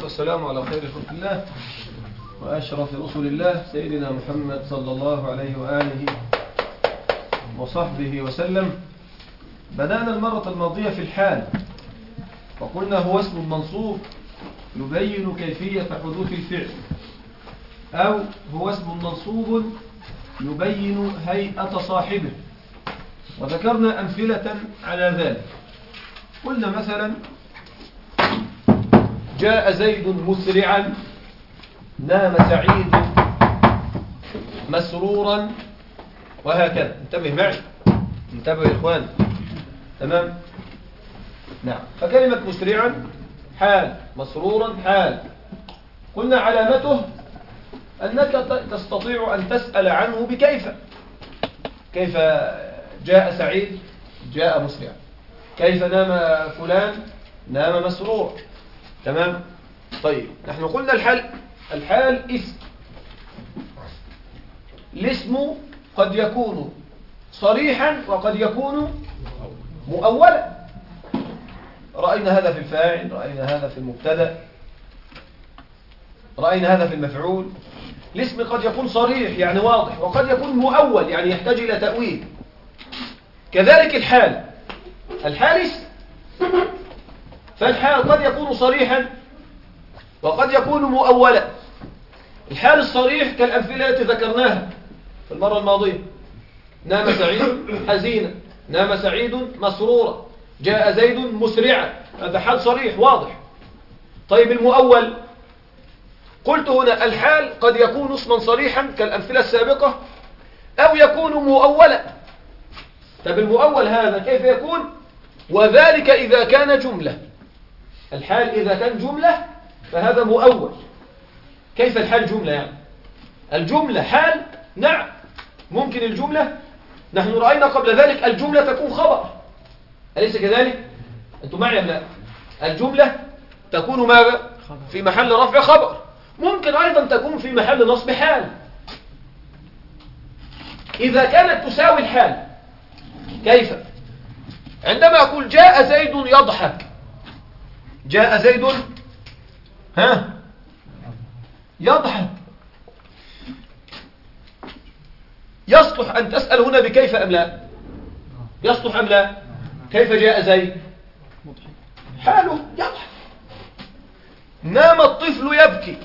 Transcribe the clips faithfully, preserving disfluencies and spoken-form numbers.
والسلام على خير خلق الله وأشرف رسل الله سيدنا محمد صلى الله عليه وآله وصحبه وسلم. بدأنا المرة الماضية في الحال وقلنا هو اسم منصوب يبين كيفية حدوث الفعل، أو هو اسم منصوب يبين هيئة صاحبه، وذكرنا أمثلة على ذلك. قلنا مثلا جاء زيد مسرعا، نام سعيد مسرورا، وهكذا. انتبه معي، انتبه يا إخوان. تمام؟ نعم. فكلمة مسرعا حال، مسرورا حال. قلنا علامته أنك تستطيع أن تسأل عنه بكيف. كيف جاء سعيد؟ جاء مسرعا. كيف نام فلان؟ نام مسرور. تمام؟ طيب، نحن قلنا الحال الحال اسم. الاسم قد يكون صريحا وقد يكون مؤولا. رأينا هذا في الفاعل، رأينا هذا في المبتدأ، رأينا هذا في المفعول. الاسم قد يكون صريح يعني واضح، وقد يكون مؤول يعني يحتاج إلى تأويل. كذلك الحال الحال اسم. فالحال قد يكون صريحا وقد يكون مؤولا. الحال الصريح كالأمثلة التي ذكرناها في المرة الماضية: نام سعيد حزينا، نام سعيد مسرورا، جاء زيد مسرعا. هذا حال صريح واضح. طيب المؤول، قلت هنا الحال قد يكون اسما صريحا كالأمثلة السابقة، أو يكون مؤولا. طيب المؤول هذا كيف يكون؟ وذلك إذا كان جملة. الحال إذا كان جملة فهذا مؤول. كيف الحال جملة يعني؟ الجملة حال؟ نعم، ممكن الجملة. نحن رأينا قبل ذلك الجملة تكون خبر، أليس كذلك؟ أنتم معي أم لا؟ الجملة تكون ماذا؟ في محل رفع خبر. ممكن أيضا تكون في محل نصب حال إذا كانت تساوي الحال. كيف؟ عندما أقول جاء زيد يضحك، جاء زيد ها يضحك، يصلح أن تسأل هنا بكيف أم لا؟ يصلح أم لا؟ كيف جاء زيد؟ حاله يضحك. نام الطفل يبكي،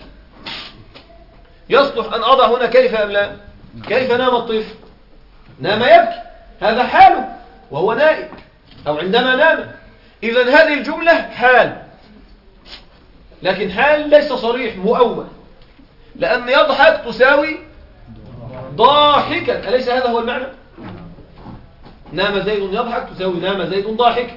يصلح أن أضع هنا كيف أم لا؟ كيف نام الطفل؟ نام يبكي، هذا حاله وهو نائم أو عندما نام. إذن هذه الجملة حال، لكن حال ليس صريح، مؤول، لأن يضحك تساوي ضاحكا. أليس هذا هو المعنى؟ نام زيد يضحك تساوي نام زيد ضاحكا.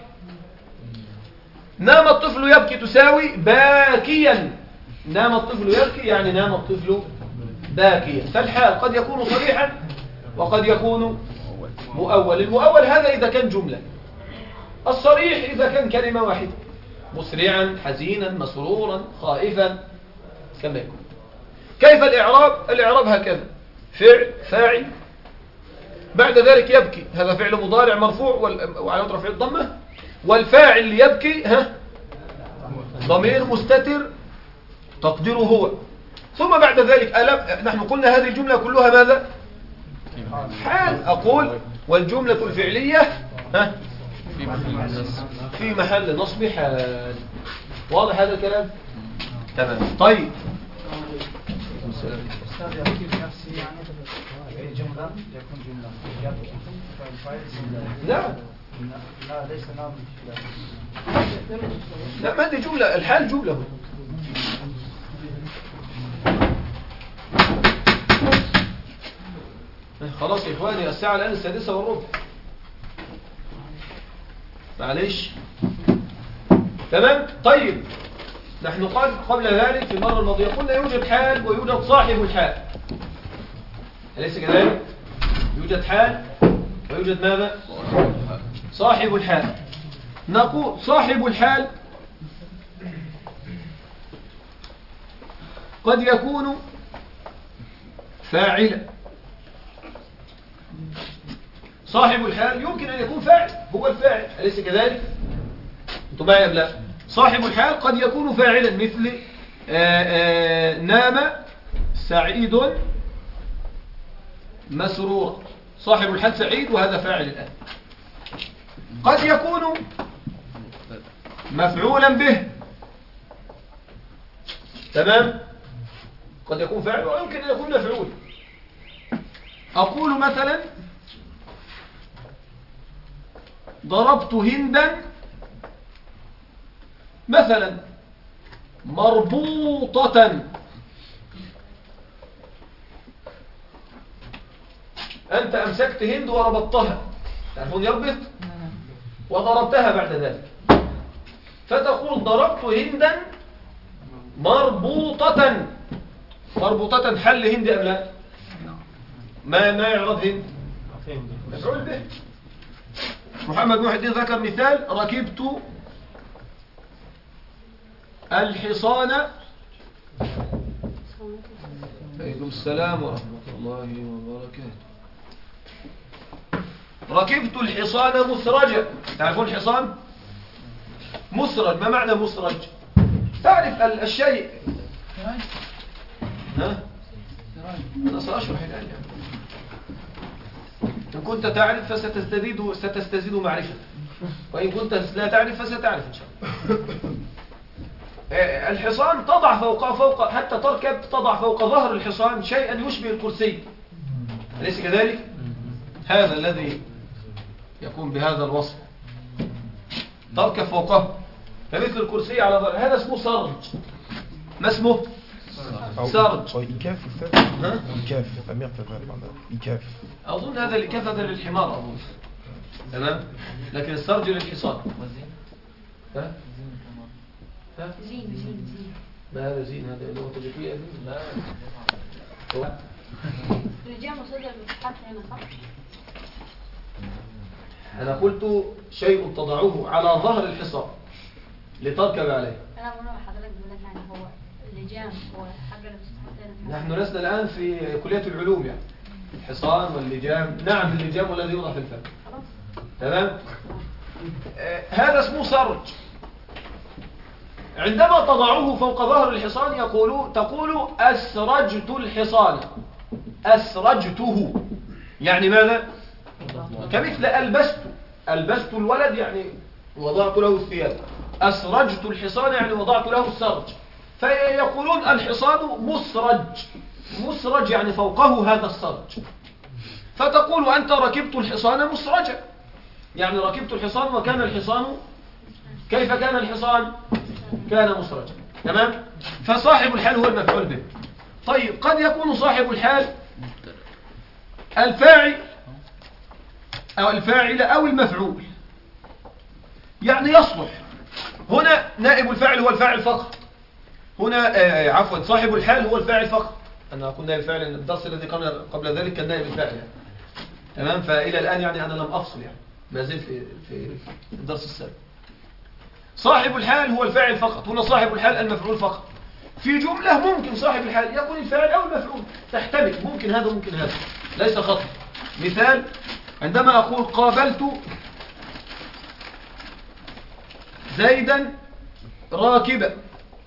نام الطفل يبكي تساوي باكيا. نام الطفل يبكي يعني نام الطفل باكيا. فالحال قد يكون صريحا وقد يكون مؤول. المؤول هذا إذا كان جملة، الصريح إذا كان كلمة واحدة: مسرعا، حزينا، مسرورا، خائفا، كما يكون. كيف الإعراب؟ الإعراب هكذا: فعل فاعل، بعد ذلك يبكي، هذا فعل مضارع مرفوع وعلى رفع الضمة، والفاعل يبكي ها ضمير مستتر تقديره هو. ثم بعد ذلك ألم نحن قلنا هذه الجملة كلها ماذا؟ حال. أقول والجملة الفعلية ها في محل نصب حال. واضح هذا الكلام؟ تمام. طيب، أستاذ يبكي بنفسه يعني جملة يكون جملة يبكي نعم. لا ليس نام. لا، ما دي جملة، الحال جملة. خلاص يا إخواني، الساعة الآن السادسة والربع، معليش. تمام. طيب، نحن قال قبل ذلك في المرة الماضية قلنا يوجد حال ويوجد صاحب الحال، أليس كذلك؟ يوجد حال ويوجد ماذا؟ صاحب الحال. نقول صاحب الحال قد يكون فاعلا. صاحب الحال يمكن أن يكون فاعل، هو الفاعل، أليس كذلك؟ أنتم معي أم لا؟ صاحب الحال قد يكون فاعلا مثل آآ آآ نام سعيد مسرورا. صاحب الحال سعيد وهذا فاعل الآن. قد يكون مفعولا به، تمام، قد يكون فاعل ويمكن أن يكون مفعول. أقول مثلا ضربت هندا مثلا مربوطة. أنت أمسكت هند وربطتها، تعرفون يربط، وضربتها بعد ذلك، فتقول ضربت هندا مربوطة. مربوطة حل هند أم لا؟ ما ما يعرض هند مفعول به. محمد محي الدين ذكر مثال: ركبت الحصان. عليكم السلام ورحمة الله وبركاته. ركبت الحصان مسرجا. تعرفون الحصان مسرج، ما معنى مسرج؟ تعرف الشيء. ها؟ أنا سأشرح الآن. إن كنت تعرف فستزداد ستستزيد معرفة، وإن كنت لا تعرف فستعرف إن شاء الله. الحصان تضع فوق فوق حتى تركب تضع فوق ظهر الحصان شيئا يشبه الكرسي، أليس كذلك؟ هذا الذي يكون بهذا الوصف، تركب فوقه فمثل الكرسي على ظهر، هذا اسمه سرج. ما اسمه؟ سرج. إيكاف ها؟ إيكاف أمير تفعل بعد إيكاف. أظن هذا الإيكاف هذا للحمار أظن، تمام، لكن السرج للحصان. ها؟ ها؟ زين زين زين. ما هذا زين؟ هذا اللي هو تجريبية. لا هو الرجال مصدر المفتاح هنا صح؟ أنا قلت شيء تضعه على ظهر الحصان لتركب عليه. أنا بقول لحضرتك بقول لك يعني هو اللجام هو حاجة اللي بتستخدمها. نحن لسنا الآن في كلية العلوم، يعني الحصان واللجام. نعم اللجام والذي يوضع في الفم. خلاص. تمام. آه هذا اسمه سرج. عندما تضعه فوق ظهر الحصان يقول تقول أسرجت الحصان. أسرجته يعني ماذا؟ كمثل ألبست. ألبست الولد يعني وضعت له الثياب. أسرجت الحصان يعني وضعت له السرج. فيقولون الحصان مسرج. مسرج يعني فوقه هذا السرج. فتقول أنت ركبت الحصان مسرجا، يعني ركبت الحصان وكان الحصان كيف كان الحصان؟ كان مسرجا. تمام. فصاحب الحال هو المفعول به. طيب قد يكون صاحب الحال الفاعل أو الفاعل أو المفعول، يعني يصلح. هنا نائب الفاعل هو الفاعل فقط. هنا آه عفوا صاحب الحال هو الفاعل فقط. أنا أقول نائب الفاعل، الدرس الذي قبل ذلك كان نائب الفاعل يعني. تمام. فإلى الآن يعني أنا لم أفصل، يعني ما زلت في في الدرس السابق. صاحب الحال هو الفاعل فقط. هنا صاحب الحال المفعول فقط. في جملة ممكن صاحب الحال يكون الفاعل أو المفعول، تحتمل، ممكن هذا ممكن هذا، ليس خطأ. مثال: عندما أقول قابلت زيدا راكبا.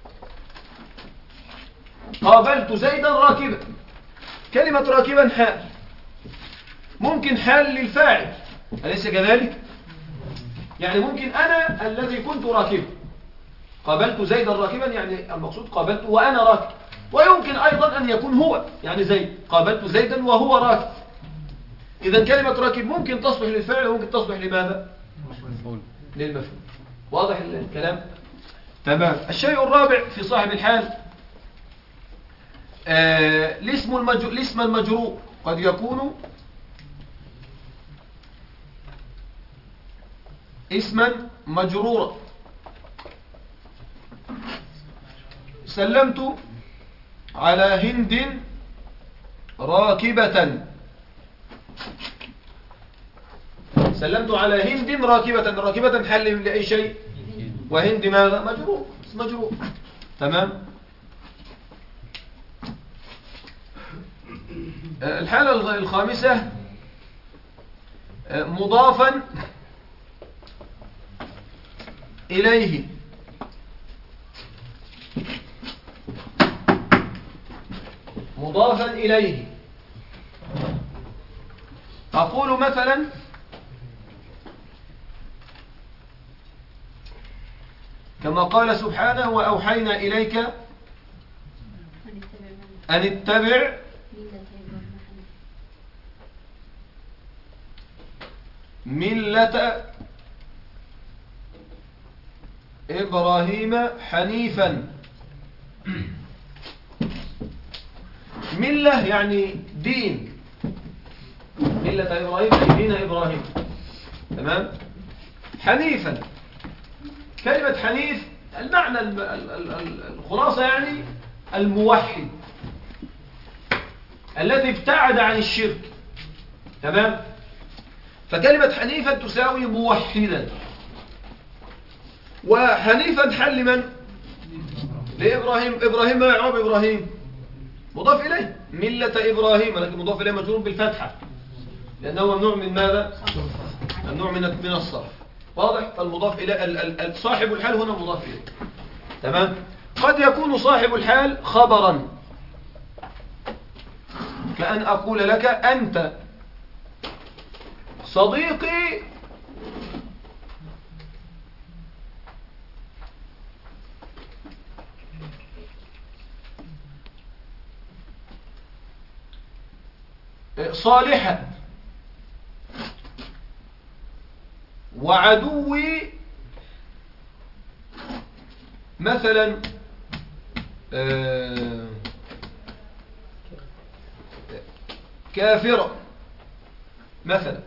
قابلت زيدا راكبا، كلمة راكبا حال، ممكن حال للفاعل، أليس كذلك؟ يعني ممكن أنا الذي كنت راكبا. قابلت زيدا راكبا يعني المقصود قابلت وأنا راكب. ويمكن أيضا أن يكون هو، يعني زيد، قابلت زيدا وهو راكب. إذا كلمة راكب ممكن تصلح للفعل وممكن تصلح لماذا؟ للمفعول. واضح الكلام؟ تمام. الشيء الرابع في صاحب الحال آه الاسم المجرور. الاسم المجرور قد يكون اسما مجرورا. سلمت على هند راكبة. سلمت على هند راكبة. راكبة حل لأي شيء، وهند ماذا؟ مجرور، مجرور. تمام. الحالة الخامسة مضافا إليه. مضافا إليه. أقول مثلا كما قال سبحانه وأوحينا إليك أن اتبع ملة إبراهيم حنيفا. ملة يعني دين، ملة إبراهيم أي دين إبراهيم. تمام. حنيفا، كلمة حنيف المعنى الخلاصة يعني الموحد الذي ابتعد عن الشرك. تمام. فكلمة حنيفا تساوي موحدا. وحنيفا حل من؟ لإبراهيم. إبراهيم ما يعرب إبراهيم مضاف إليه، ملة إبراهيم، لكن مضاف إليه مجرور بالفتحة لأنه ممنوع من ماذا؟ ممنوع من من الصرف. واضح؟ فالمضاف إليه صاحب الحال هنا مضاف إليه. تمام. قد يكون صاحب الحال خبرا، كأن أقول لك أنت صديقي صالحا وعدوي مثلا كافرة مثلا.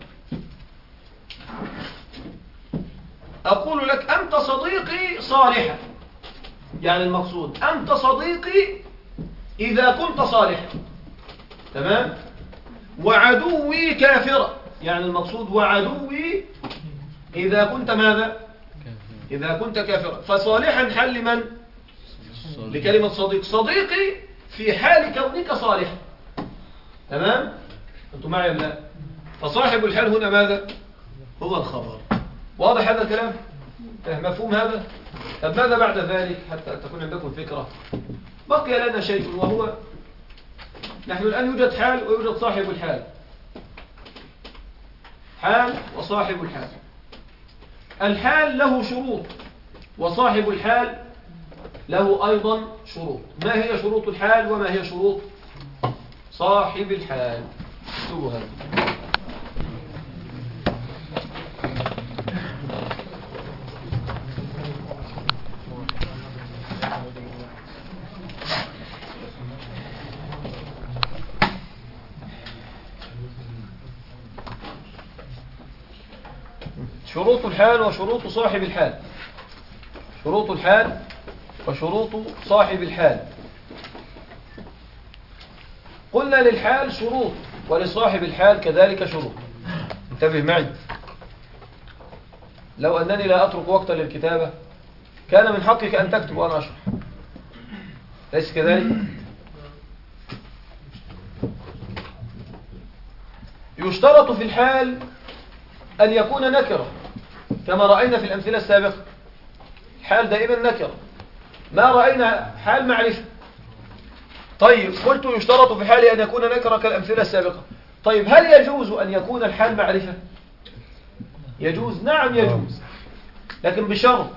أقول لك أنت صديقي صالحا، يعني المقصود أنت صديقي إذا كنت صالحا. تمام. وعدوي كافرة، يعني المقصود وعدوي إذا كنت ماذا؟ إذا كنت كافرا. فصالحا حل من؟ لكلمة صديق. صديقي في حال كونك صالحا. تمام. أنتم معي ولا لا؟ فصاحب الحال هنا ماذا؟ هو الخبر. واضح هذا الكلام؟ مفهوم هذا؟ طب ماذا بعد ذلك حتى تكون عندكم فكرة؟ بقي لنا شيء وهو نحن الآن يوجد حال ويوجد صاحب الحال. حال وصاحب الحال. الحال له شروط وصاحب الحال له أيضا شروط. ما هي شروط الحال وما هي شروط صاحب الحال؟ اكتبوا هذا. شروط الحال وشروط صاحب الحال. شروط الحال وشروط صاحب الحال. قلنا للحال شروط ولصاحب الحال كذلك شروط. انتبه معي، لو أنني لا أترك وقتا للكتابة كان من حقك أن تكتب وأنا أشرح، ليس كذلك؟ يشترط في الحال أن يكون نكرة كما رأينا في الأمثلة السابقة. الحال دائما نكرة، ما رأينا حال معرفة. طيب قلت يشترط في الحال أن يكون نكرة كالأمثلة السابقة. طيب هل يجوز أن يكون الحال معرفة؟ يجوز، نعم يجوز، لكن بشرط.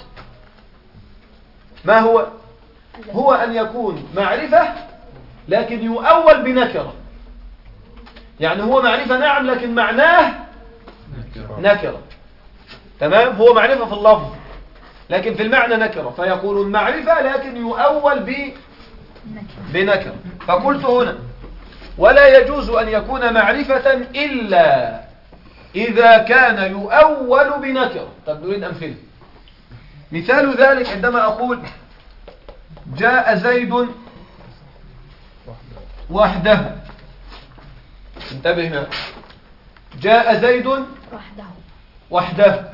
ما هو؟ هو أن يكون معرفة لكن يؤول بنكرة. يعني هو معرفة نعم لكن معناه نكرة. تمام. هو معرفة في اللفظ لكن في المعنى نكرة، فيقول المعرفة لكن يؤول ب بنكرة. فقلت هنا ولا يجوز أن يكون معرفة إلا إذا كان يؤول بنكرة. طب نريد أمثلة. مثال ذلك عندما أقول جاء زيد وحده. انتبه هنا، جاء زيد وحده. وحده.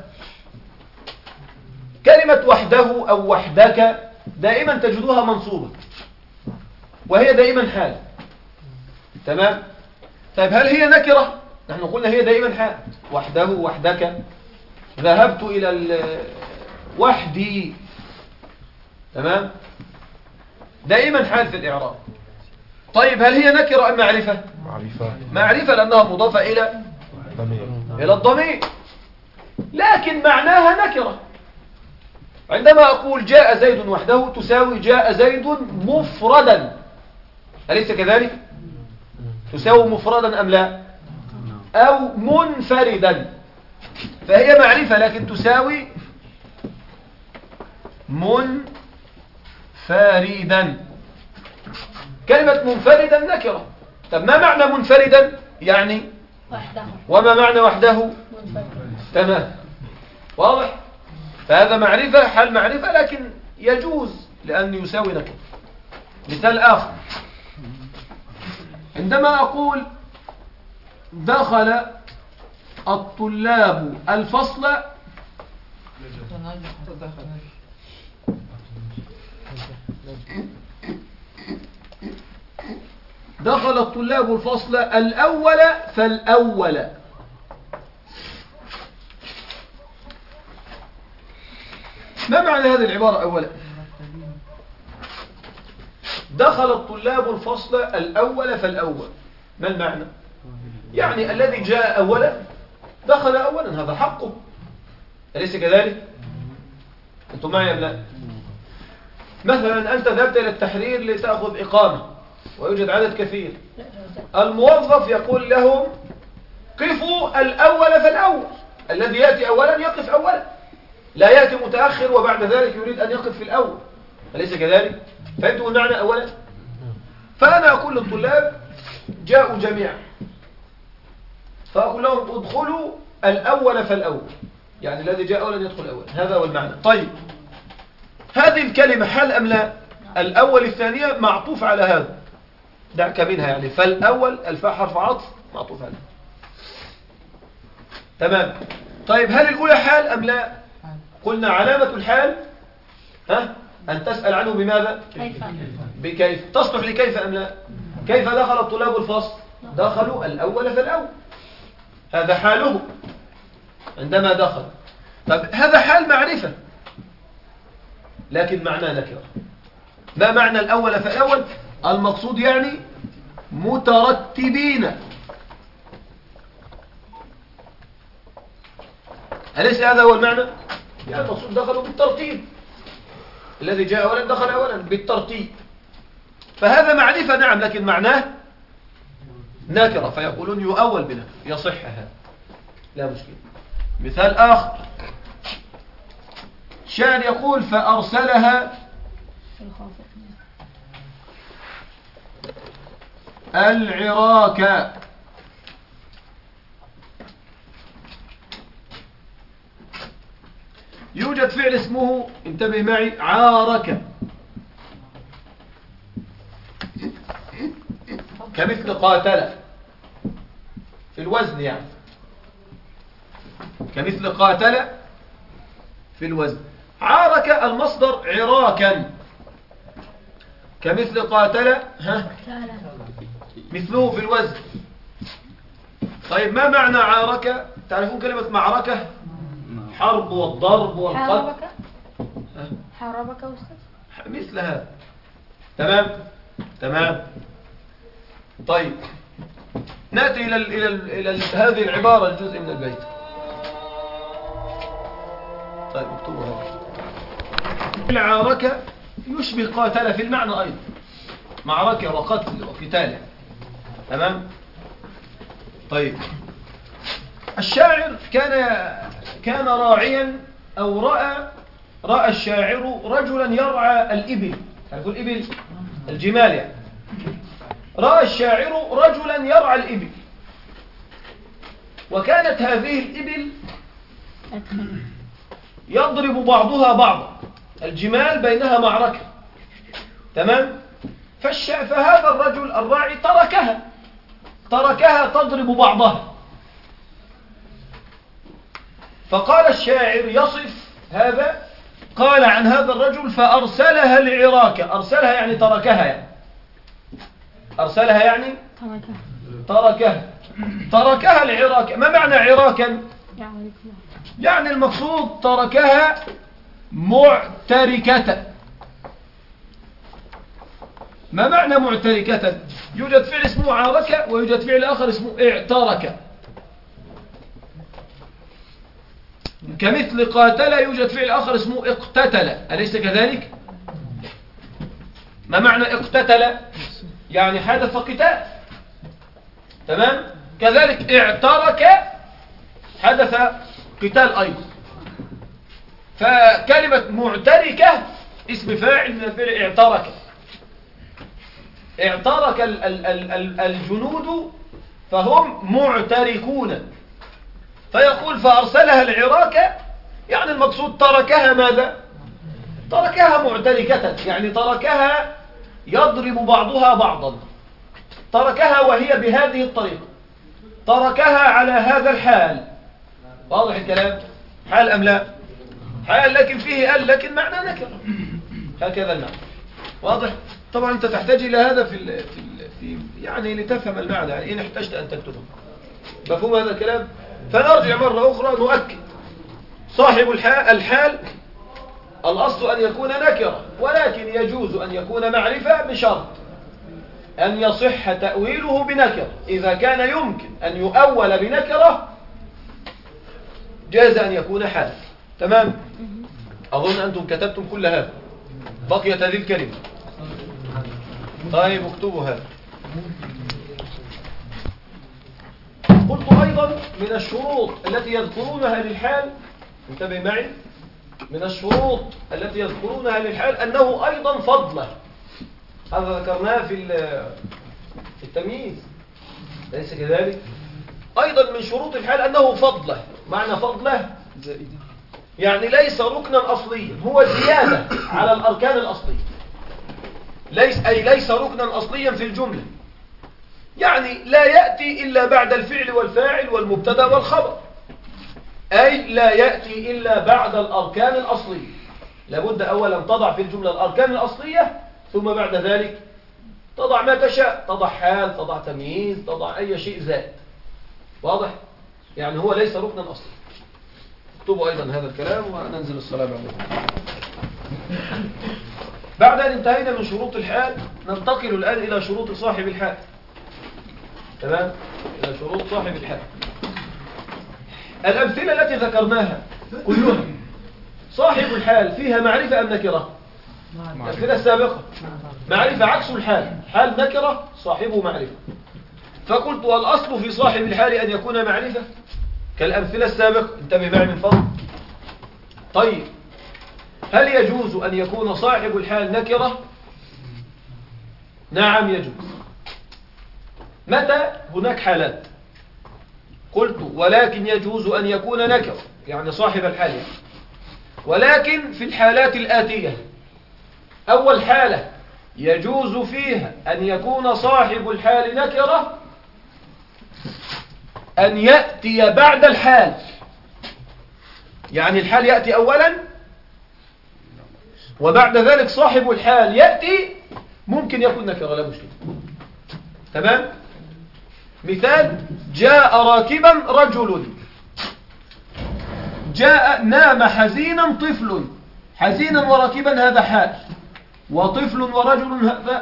كلمة وحده أو وحدك دائما تجدوها منصوبة وهي دائما حال. تمام. طيب هل هي نكرة؟ نحن قلنا هي دائما حال. وحده وحدك. ذهبت إلى وحدي. تمام. دائما حال في الإعراب. طيب هل هي نكرة أم معرفة؟ معرفة. معرفة لأنها مضافة إلى ضمير. إلى الضمير، لكن معناها نكرة. عندما أقول جاء زيد وحده تساوي جاء زيد مفردا، أليس كذلك؟ تساوي مفردا أم لا؟ أو منفردا، فهي معرفة لكن تساوي منفردا. كلمة منفردا نكرة. طب ما معنى منفردا؟ يعني وحده. وما معنى وحده؟ منفرد. تمام، واضح. فهذا معرفة، حال معرفة، لكن يجوز لأن يساوي نكرة. مثال آخر، عندما أقول دخل الطلاب الفصل دخل الطلاب الفصل الأول فالأول. ما معنى هذه العبارة أولا؟ دخل الطلاب الفصل الأول فالأول، ما المعنى؟ يعني الذي جاء أولا دخل أولا، هذا حقه، أليس كذلك؟ أنتم معي أم لا؟ مثلا أنت ذهبت إلى التحرير لتأخذ إقامة ويوجد عدد كثير، الموظف يقول لهم قفوا الأول فالأول، الذي يأتي أولا يقف أولا، لا يأتي متأخر وبعد ذلك يريد أن يقف في الأول، أليس كذلك؟ فهمتوا المعنى أولا؟ فأنا أقول للطلاب جاءوا جميعا، فأقول لهم ادخلوا الأول فالأول، يعني الذي جاء أولا يدخل أولا، هذا هو المعنى. طيب هذه الكلمة حال أم لا؟ الأول الثانية معطوف على هذا، دعك منها، يعني فالأول الفاء حرف عطف معطوف عليها. تمام. طيب هل الأولى حال أم لا؟ قلنا علامة الحال ها أن تسأل عنه بماذا؟ كيف؟ بكيف. تصلح لكيف أم لا؟ كيف دخل الطلاب الفصل؟ دخلوا الأول فالأول، هذا حاله عندما دخل. طب هذا حال معرفة لكن معناه نكرة. ما معنى الأول فالأول؟ المقصود يعني مترتبين، أليس هذا هو المعنى؟ يعني المقصود دخلوا بالترتيب، الذي جاء أولا دخل أولا بالترتيب، فهذا معرفة نعم، لكن معناه نكرة، فيقولون يؤول بنا، يصح هذا لا مشكلة. مثال آخر، شاعر يقول فأرسلها العراك. يوجد فعل اسمه، انتبه معي، عارك، كمثل قاتل في الوزن، يعني كمثل قاتل في الوزن. عارك المصدر عراكا، كمثل قاتل ها مثله في الوزن. طيب ما معنى عارك؟ تعرفون كلمة معركة؟ حرب والضرب والقتل. حاربك حاربك أستاذ، مثل هذا. تمام تمام. طيب نأتي إلى ال إلى ال إلى ال هذه العبارة الجزء من البيت. طيب اكتبوا هذا. العاركة يشبه قاتل في المعنى أيضا، معركة وقتل وقتال. تمام. طيب الشاعر كان كان راعيا، أو رأى رأى الشاعر رجلا يرعى الإبل، تعرفوا الإبل الجمال يعني. رأى الشاعر رجلا يرعى الإبل، وكانت هذه الإبل يضرب بعضها بعضا، الجمال بينها معركة. تمام. فالشا... فهذا الرجل الراعي تركها تركها تضرب بعضها، فقال الشاعر يصف هذا، قال عن هذا الرجل فأرسلها العراك. أرسلها يعني تركها، يعني أرسلها يعني تركها تركها العراك. ما معنى عراكا؟ يعني المقصود تركها معتركة، ما معنى معتركة؟ يوجد فعل اسمه عارك ويوجد فعل آخر اسمه اعترك. كمثل قاتل يوجد فعل آخر اسمه اقتتل، أليس كذلك؟ ما معنى اقتتل؟ يعني حدث قتال. تمام؟ كذلك اعترك حدث قتال أيضا. فكلمة معتركة اسم فاعل من الفعل اعترك. اعترك ال ال ال الجنود فهم معتركون. فيقول فأرسلها العراك، يعني المقصود تركها ماذا؟ تركها معتركة، يعني تركها يضرب بعضها بعضا، تركها وهي بهذه الطريقة، تركها على هذا الحال. واضح الكلام؟ حال أم لا؟ حال، لكن فيه قال لكن معنى نكرة، هكذا المعنى. واضح؟ طبعا أنت تحتاج إلى هذا في ال في, ال في يعني لتفهم المعنى، يعني إن احتجت أن تكتبه. مفهوم هذا الكلام؟ فنرجع مرة أخرى نؤكد صاحب الحال, الحال الأصل أن يكون نكرة، ولكن يجوز أن يكون معرفة بشرط أن يصح تأويله بنكرة. إذا كان يمكن أن يؤول بنكرة جاز أن يكون حال. تمام؟ أظن أنتم كتبتم كل هذا، بقيت هذه الكلمة. طيب اكتبوا هذا. قلت أيضا من الشروط التي يذكرونها للحال، انتبه معي، من الشروط التي يذكرونها للحال أنه أيضا فضله. هذا ذكرناه في في التمييز، ليس كذلك؟ أيضا من شروط الحال أنه فضله. معنى فضله يعني ليس ركنا أصليا، هو زيادة على الأركان الأصلية. ليس أي ليس ركنا أصليا في الجملة، يعني لا يأتي إلا بعد الفعل والفاعل والمبتدا والخبر، أي لا يأتي إلا بعد الأركان الأصلية. لابد أولا تضع في الجملة الأركان الأصلية، ثم بعد ذلك تضع ما تشاء، تضع حال، تضع تمييز، تضع أي شيء زائد. واضح؟ يعني هو ليس ركنا أصلي. اكتبوا أيضا هذا الكلام وننزل الصلاة بعد. بعد أن انتهينا من شروط الحال ننتقل الآن إلى شروط صاحب الحال. تمام؟ إلى شروط صاحب الحال. الأمثلة التي ذكرناها كلها صاحب الحال فيها معرفة أم نكرة؟ الأمثلة السابقة معرفة عكس الحال، حال نكرة صاحبه معرفة. فقلت والأصل في صاحب الحال أن يكون معرفة كالأمثلة السابقة. انتبه معي من فضل. طيب هل يجوز أن يكون صاحب الحال نكرة؟ نعم يجوز. متى؟ هناك حالات. قلت ولكن يجوز أن يكون نكرة، يعني صاحب الحال يعني. ولكن في الحالات الآتية. أول حالة يجوز فيها أن يكون صاحب الحال نكرة أن يأتي بعد الحال، يعني الحال يأتي أولا وبعد ذلك صاحب الحال يأتي، ممكن يكون نكرة لا مشكلة. تمام؟ مثال جاء راكبا رجل، جاء نام حزينا طفل. حزينا وراكبا هذا حال، وطفل ورجل هذا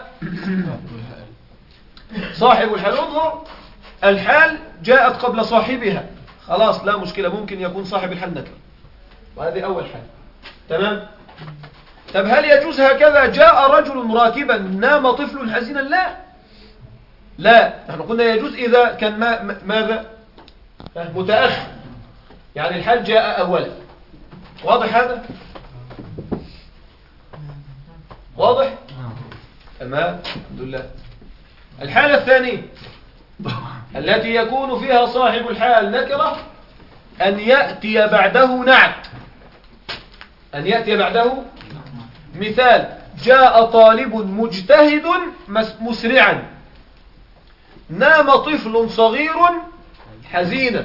صاحب الحال. انظر الحال جاءت قبل صاحبها، خلاص لا مشكلة، ممكن يكون صاحب الحال نكرة، وهذه أول حال. تمام؟ طب هل يجوز هكذا جاء رجل راكبا نام طفل حزينا؟ لا لا، نحن قلنا يجوز إذا كان ما ماذا متأخر، يعني الحال جاء أولا. واضح هذا؟ واضح؟ تمام، الحمد لله. الحالة الثانية التي يكون فيها صاحب الحال نكرة أن يأتي بعده نعت. أن يأتي بعده مثال جاء طالب مجتهد مسرعا، نام طفل صغير حزينا.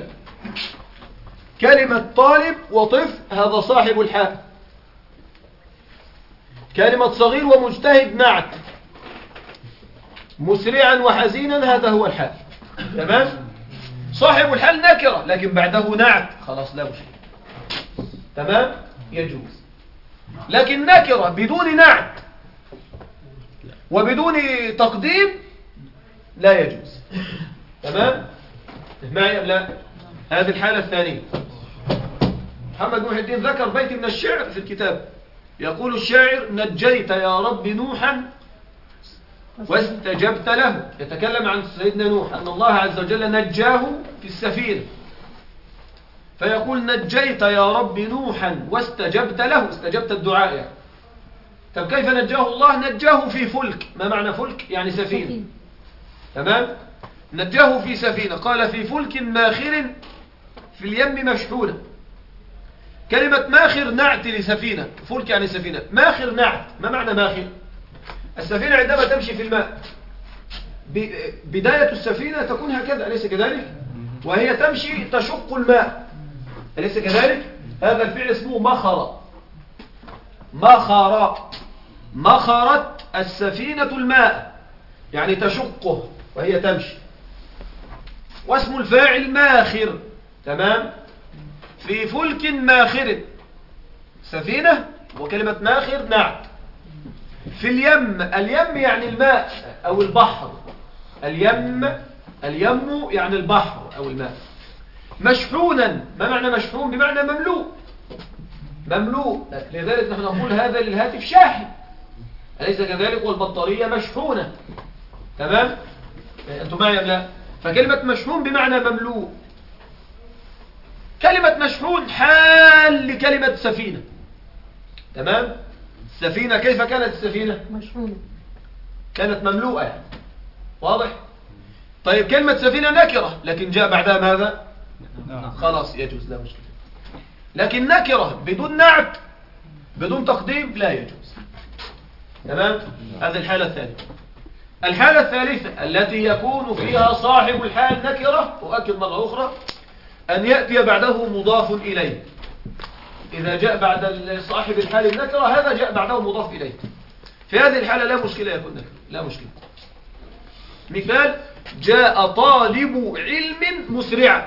كلمة طالب وطفل هذا صاحب الحال، كلمة صغير ومجتهد نعت، مسرعا وحزينا هذا هو الحال. تمام؟ صاحب الحال نكرة لكن بعده نعت، خلاص لا مشكلة. تمام؟ يجوز. لكن نكرة بدون نعت وبدون تقديم لا يجوز. تمام؟ معي أم لا؟ هذه الحالة الثانية. محمد محي الدين ذكر بيت من الشعر في الكتاب، يقول الشاعر: نجيت يا رب نوحا واستجبت له. يتكلم عن سيدنا نوح أن الله عز وجل نجاه في السفينة، فيقول: نجيت يا رب نوحا واستجبت له، استجبت الدعاء يعني. طب كيف نجاه الله؟ نجاه في فلك. ما معنى فلك؟ يعني سفينة. تمام؟ نجاه في سفينة. قال: في فلك ماخر في اليم مشحونة. كلمة ماخر نعت لسفينة. فلك يعني سفينة، ماخر نعت. ما معنى ماخر؟ السفينة عندما تمشي في الماء بداية السفينة تكون هكذا، أليس كذلك؟ وهي تمشي تشق الماء، أليس كذلك؟ هذا الفعل اسمه مخر. مخر، مخرت السفينة الماء، يعني تشقه وهي تمشي. واسم الفاعل ماخر. تمام؟ في فلك ماخر، سفينة، وكلمة ماخر نعت. في اليم، اليم يعني الماء أو البحر. اليم، اليم يعني البحر أو الماء. مشحونا، ما معنى مشحون؟ بمعنى مملوء. مملوء، لذلك نحن نقول هذا للهاتف شاحن، أليس كذلك؟ والبطارية مشحونة. تمام؟ أنتم معي أم لا؟ فكلمة مشحون بمعنى مملوء. كلمة مشحون حال لكلمة سفينة. تمام؟ السفينة كيف كانت السفينة؟ مشحونة، كانت مملوءة يعني. واضح؟ طيب كلمة سفينة نكرة، لكن جاء بعدها ماذا؟ خلاص يجوز، لا مشكلة. لكن نكرة بدون نعت بدون تقديم لا يجوز. تمام؟ هذه الحالة الثانية. الحالة الثالثة التي يكون فيها صاحب الحال نكرة، أؤكد مرة أخرى، أن يأتي بعده مضاف إليه. إذا جاء بعد صاحب الحال النكرة هذا جاء بعده مضاف إليه، في هذه الحالة لا مشكلة يكون نكرة، لا مشكلة. مثال: جاء طالب علم مسرعا.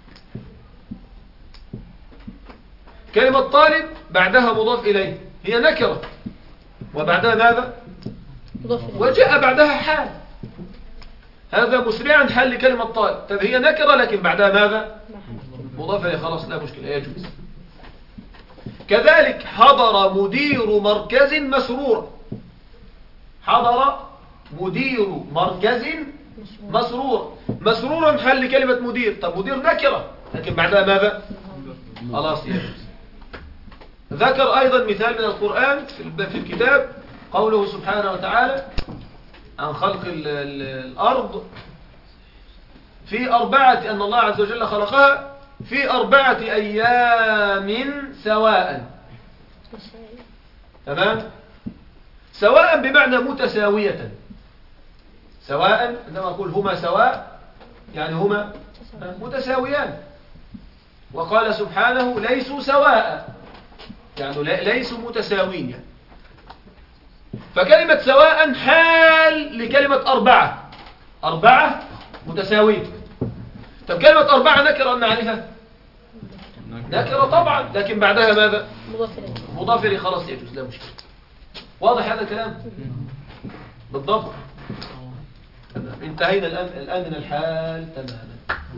كلمة طالب بعدها مضاف إليه، هي نكرة، وبعدها ماذا؟ وجاء بعدها حال. هذا مسرعا حال لكلمة طالب. طب هي نكرة لكن بعدها ماذا؟ مضاف إليه، خلاص لا مشكلة، يجوز. كذلك حضر مدير مركز مسرورا. حضر مدير مركز مسرورا. مسرورا حل لكلمة مدير. طب مدير نكرة لكن بعدها ماذا؟ خلاص يجوز. ذكر أيضا مثال من القرآن في الكتاب، قوله سبحانه وتعالى عن خلق ال ال الأرض في أربعة، أن الله عز وجل خلقها في أربعة أيام سواء. تمام؟ سواء بمعنى متساوية. سواء عندما أقول هما سواء يعني هما متساويان. وقال سبحانه ليسوا سواء، يعني ليسوا متساوين يعني. فكلمة سواء حال لكلمة أربعة. أربعة متساوين. طب كلمة أربعة نكرة أم معرفة؟ نكرة طبعا، لكن بعدها ماذا؟ مضاف إليه، خلاص يجوز، لا مشكلة. واضح هذا الكلام؟ بالضبط. انتهينا الآن الآن من الحال تماما.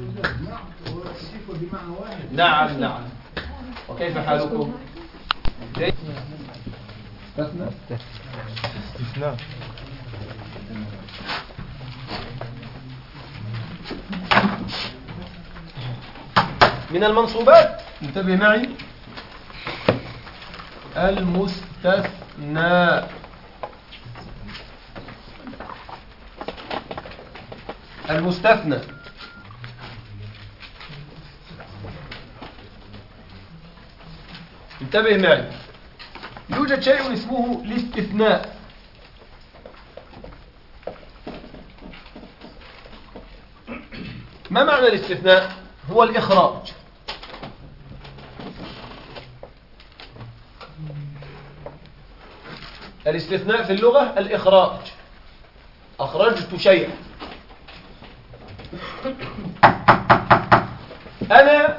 نعم نعم. وكيف حالكم؟ استثناء. من المنصوبات، انتبه معي، المستثنى. المستثنى انتبه معي، يوجد شيء اسمه الاستثناء. ما معنى الاستثناء؟ هو الإخراج. الاستثناء في اللغة الإخراج. أخرجت شيئا. أنا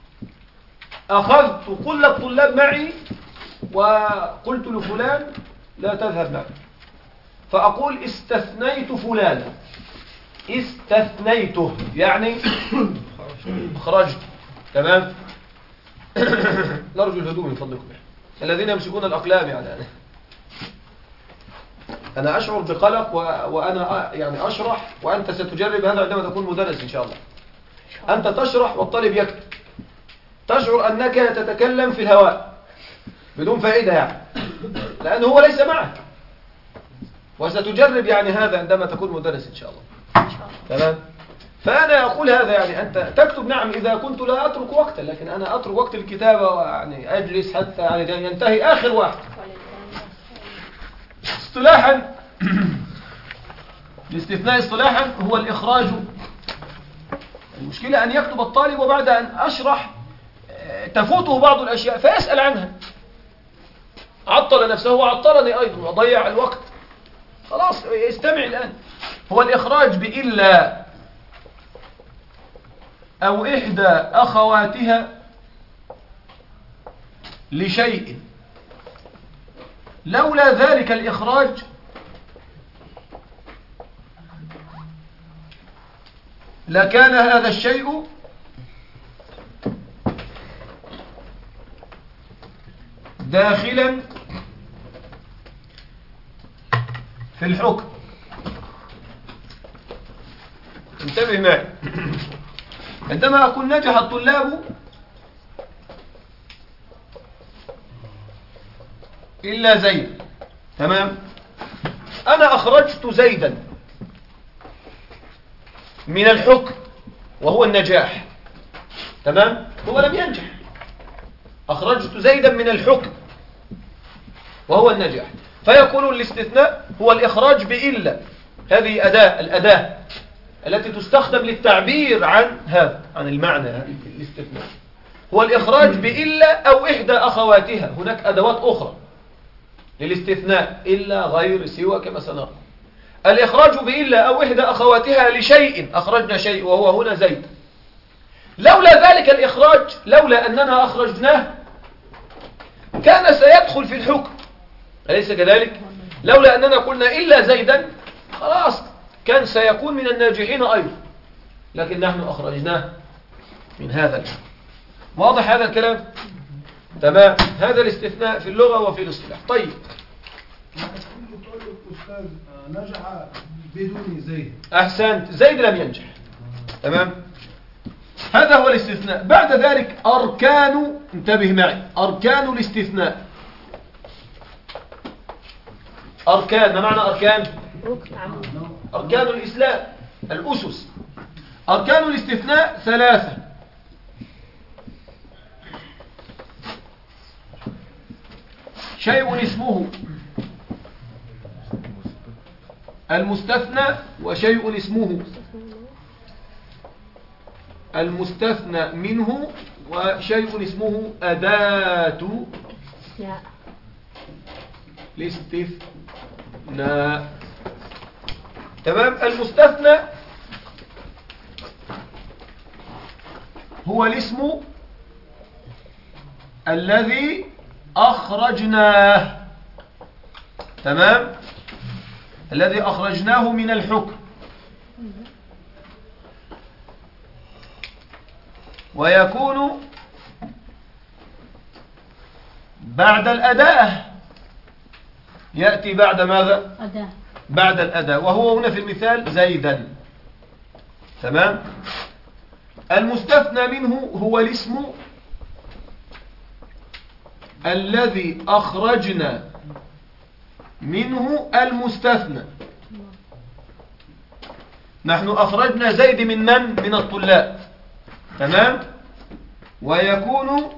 أخذت كل الطلاب معي وقلت لفلان لا تذهب معي. فأقول استثنيت فلانا، استثنيته يعني خرجت. تمام. نرجو الهدوء من فضلكم الذين يمسكون الأقلام. يعني أنا, أنا أشعر بقلق وأنا يعني أشرح، وأنت ستجرب هذا عندما تكون مدرس إن شاء الله. أنت تشرح والطالب يكتب، تشعر أنك تتكلم في الهواء بدون فائدة يعني، لأنه هو ليس معك. وستجرب يعني هذا عندما تكون مدرس إن شاء الله. تمام. فأنا أقول هذا يعني أنت تكتب نعم إذا كنت لا أترك وقتا، لكن أنا أترك وقت الكتابة ويعني أجلس حتى يعني ينتهي آخر واحد. اصطلاحا الاستثناء اصطلاحا هو الإخراج. المشكلة أن يكتب الطالب وبعد أن أشرح تفوته بعض الأشياء فيسأل عنها، عطل نفسه وعطلني أيضا وضيع الوقت. خلاص استمع الآن. هو الإخراج بإلا أو إحدى أخواتها لشيء لولا ذلك الإخراج لكان هذا الشيء داخلا في الحكم. انتبه معي. عندما أقول نجح الطلاب إلا زيد، تمام، أنا أخرجت زيدا من الحكم وهو النجاح، تمام، هو لم ينجح. أخرجت زيدا من الحكم وهو النجاح. فيكون الاستثناء هو الإخراج بإلا. هذه أداة الأداة التي تستخدم للتعبير عن هذا، عن المعنى الاستثناء، هو الإخراج بإلا أو إحدى أخواتها. هناك أدوات أخرى للاستثناء، إلا، غير، سوى، كما سنرى. الإخراج بإلا أو إحدى أخواتها لشيء، أخرجنا شيء وهو هنا زيد. لولا ذلك الإخراج، لولا أننا أخرجناه كان سيدخل في الحكم، أليس كذلك؟ لولا أننا قلنا إلا زيدا خلاص كان سيكون من الناجحين أيضا، لكن نحن أخرجناه من هذا الحكم. واضح هذا الكلام؟ تمام. هذا الاستثناء في اللغة وفي الاصطلاح. طيب، أستاذ نجح بدون زيد. أحسنت، زيد لم ينجح. تمام. هذا هو الاستثناء. بعد ذلك أركان، انتبه معي، أركان الاستثناء. أركان، ما معنى أركان؟ أركان الإسلام، الأسس. أركان الاستثناء ثلاثة. شيء اسمه المستثنى، وشيء اسمه المستثنى منه، وشيء اسمه أداة الاستثناء. تمام. المستثنى هو الاسم الذي أخرجناه، تمام، الذي أخرجناه من الحكم، ويكون بعد الأداة. يأتي بعد ماذا؟ أداة. بعد الأداة، وهو هنا في المثال زيدا. تمام. المستثنى منه هو الاسم الذي أخرجنا منه المستثنى. نحن أخرجنا زيد من من؟ من الطلاب. تمام. ويكون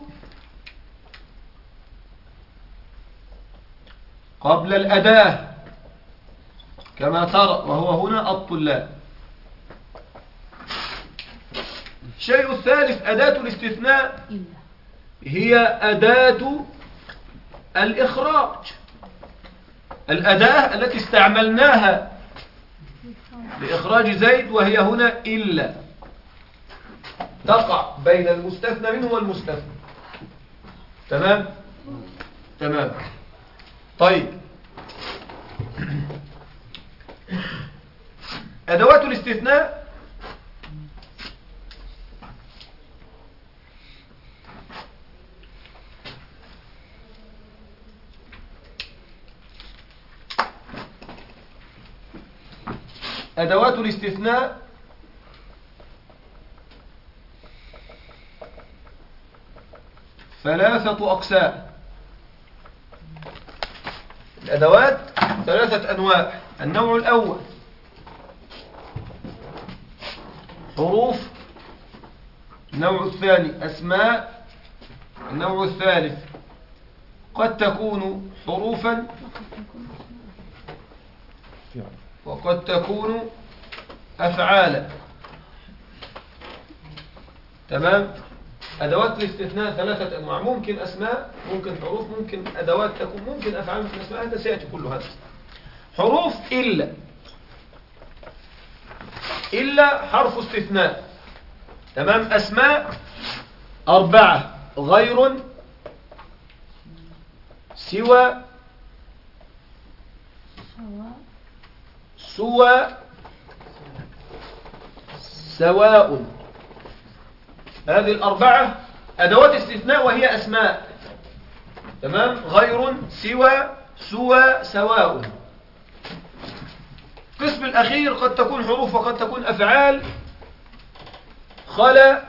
قبل الأداة كما ترى، وهو هنا الطلاب. الشيء الثالث أداة الاستثناء هي أداة الإخراج، الأداة التي استعملناها لإخراج زيد، وهي هنا إلا، تقع بين المستثنى منه والمستثنى. تمام. تمام. طيب، أدوات الاستثناء أدوات الاستثناء ثلاثة أقسام. الأدوات ثلاثة أنواع. النوع الأول حروف، النوع الثاني أسماء، النوع الثالث قد تكون حروفا وقد تكون أفعالا. تمام. أدوات الاستثناء ثلاثة أنواع، ممكن أسماء، ممكن حروف، ممكن أدوات تكون، ممكن أفعال، ممكن أسماء. هذا سيأتي كل هذا. حروف إلا، إلا حرف استثناء. تمام. أسماء أربعة: غير، سوى، سوى، سواء. هذه الأربعة أدوات استثناء وهي أسماء. تمام. غير، سوى، سوى، سواء. القسم الأخير قد تكون حروف وقد تكون أفعال: خلا،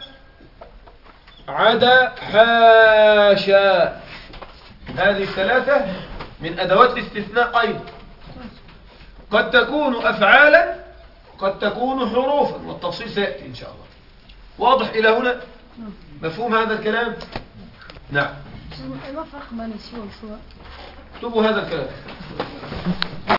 عدا، حاشا. هذه الثلاثة من أدوات الاستثناء أيضا، قد تكون أفعالا قد تكون حروفا، والتفصيل سيأتي إن شاء الله. واضح إلى هنا؟ مفهوم هذا الكلام؟ نعم. ما فرق بين السوى والسوى؟ اكتبوا هذا الكلام.